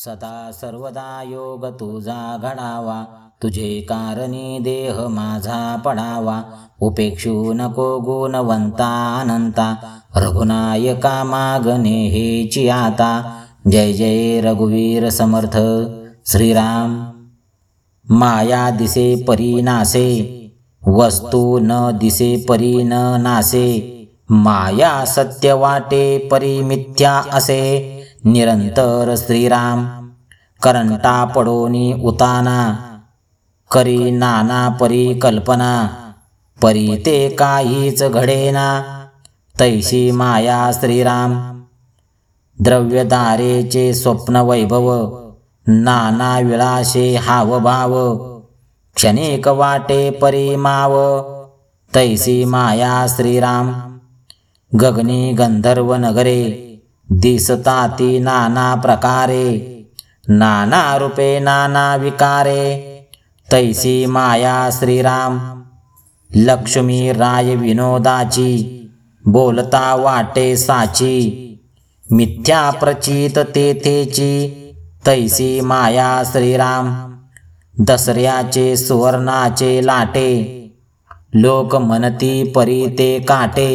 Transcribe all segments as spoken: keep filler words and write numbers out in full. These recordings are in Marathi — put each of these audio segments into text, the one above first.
सदा सर्वदा योग तुझा घडावा, तुझे कारणी देह माझा पडावा. उपेक्षू नको गुणवंता अनंता, रघुनायका मागणे हेची आता. जय जय रघुवीर समर्थ श्रीराम. माया दिसे परी नासे, वस्तू न दिसे परी न नासे. माया सत्य वाटे परी मिथ्या असे, निरंतर श्रीराम. करंटा पडोनी उताना, करी नाना परी कल्पना. परी ते काहीच घडेना, तैसी माया श्रीराम. द्रव्यदारेचे स्वप्न वैभव, नाना विलासे हावभाव. क्षणिक वाटे परी माव, तैसी माया श्रीराम. गगनी गंधर्व नगरे, दिसताती नाना प्रकारे. नाना रूपे नाना विकारे, तैसी माया श्रीराम. लक्ष्मी राय विनोदाची, बोलता वाटे साची. मिथ्या प्रचित तेथेची, तैसी माया श्रीराम. दसऱ्याचे सुवर्णाचे लाटे, लोक म्हणती परी ते काटे.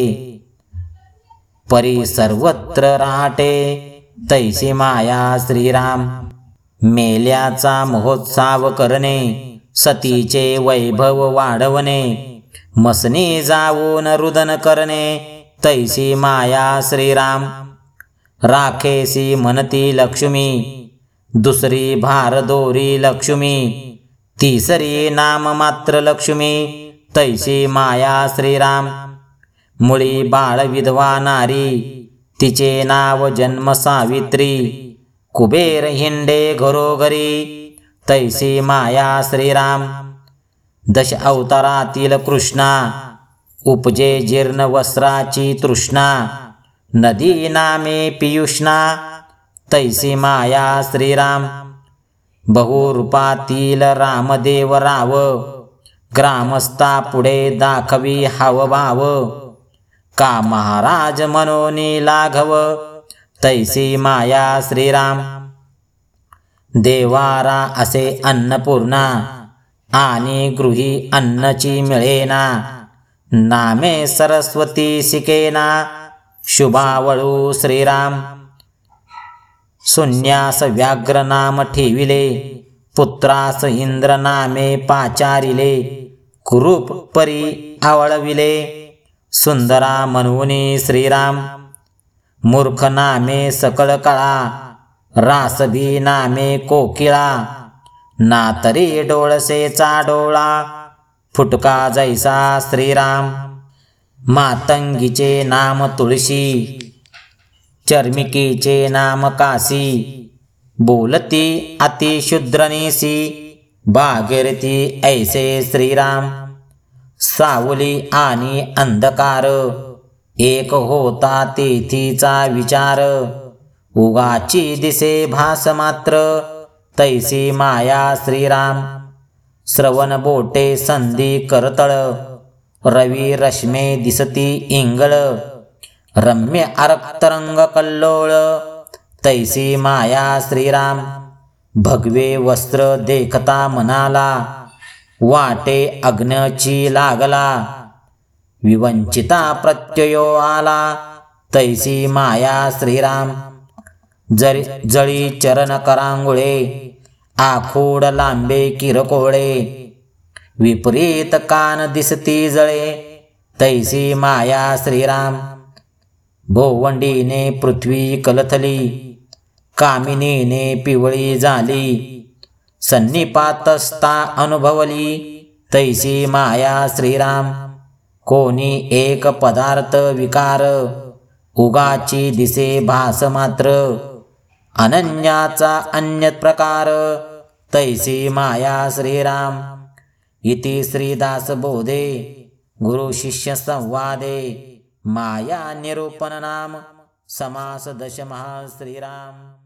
परी सर्वत्र राहते, तैसी माया श्रीराम. मेल्याचा महोत्सव करणे, सतीचे वैभव वाढवणे. मसनी जाऊन रुदन करणे, तैसी माया श्रीराम. राखेसी म्हणती लक्ष्मी, दुसरी भारदोरी लक्ष्मी. तिसरी नाम मात्र लक्ष्मी, तैसी माया श्रीराम. मुळी बाळ विधवा नारी, तिचे नाव जन्म सावित्री. कुबेर हिंडे घरोघरी, तैसी माया श्रीराम. दश अवतारातील कृष्णा, उपजे जीर्ण वस्त्राची तृष्णा. नदी नामे पियुष्णा, तैसी माया श्रीराम. बहुरूपातील रामदेव राव, ग्रामस्था पुढे दाखवी हावभाव. का महाराज मनोनी लाघव, तैसी माया श्रीराम. देवारा असे अन्नपूर्णा, आणि गृही अन्नची मिळेना. नामे सरस्वती शिकेना, शुभावळू श्रीराम. शून्यास व्याघ्र नाम ठेविले, पुत्रास इंद्र नामे पाचारिले. कुरूप परी आवळविले, सुंदरा म्हणूनी श्रीराम. मूर्ख नामे सकळ कळा, रासभी नामे कोकिळा. नातरी डोळसेचा डोळा, फुटका जैसा श्रीराम. मातंगीचे नाम तुळशी, चर्मिकीचे नाम काशी. बोलती अतिशूद्रनीसी, भागीरथी ऐसे श्रीराम. सावली आणि अंधकार, एक होता तेथीचा विचार. उगाची दिसे भास मात्र, तैसी माया श्रीराम. श्रवण बोटे संधी करतळ, रवी रश्मे दिसती इंगळ. रम्य अरक्तरंग कल्लोळ, तैसी माया श्रीराम. भगवे वस्त्र देखता मनाला, वाटे अग्न्याची लागला. विवंचिता प्रत्ययो आला, तैसी माया श्रीराम. जरी जळी चरण करांगुळे, आखूड लांबे किरकोळे. विपरीत कान दिसती जळे, तैसी माया श्रीराम. भोवंडीने पृथ्वी कलथली, कामिनीने पिवळी झाली. सन्निपातस्था अनुभवली, तैसी माया श्रीराम. कोणी एक पदार्थ विकार, उगाची दिसे भास मात्र. अनन्याचा अन्य प्रकार, तैसी माया श्रीराम. इति श्रीदास बोधे, गुरु शिष्य संवादे. माया निरूपण नाम समास दशमः श्रीराम.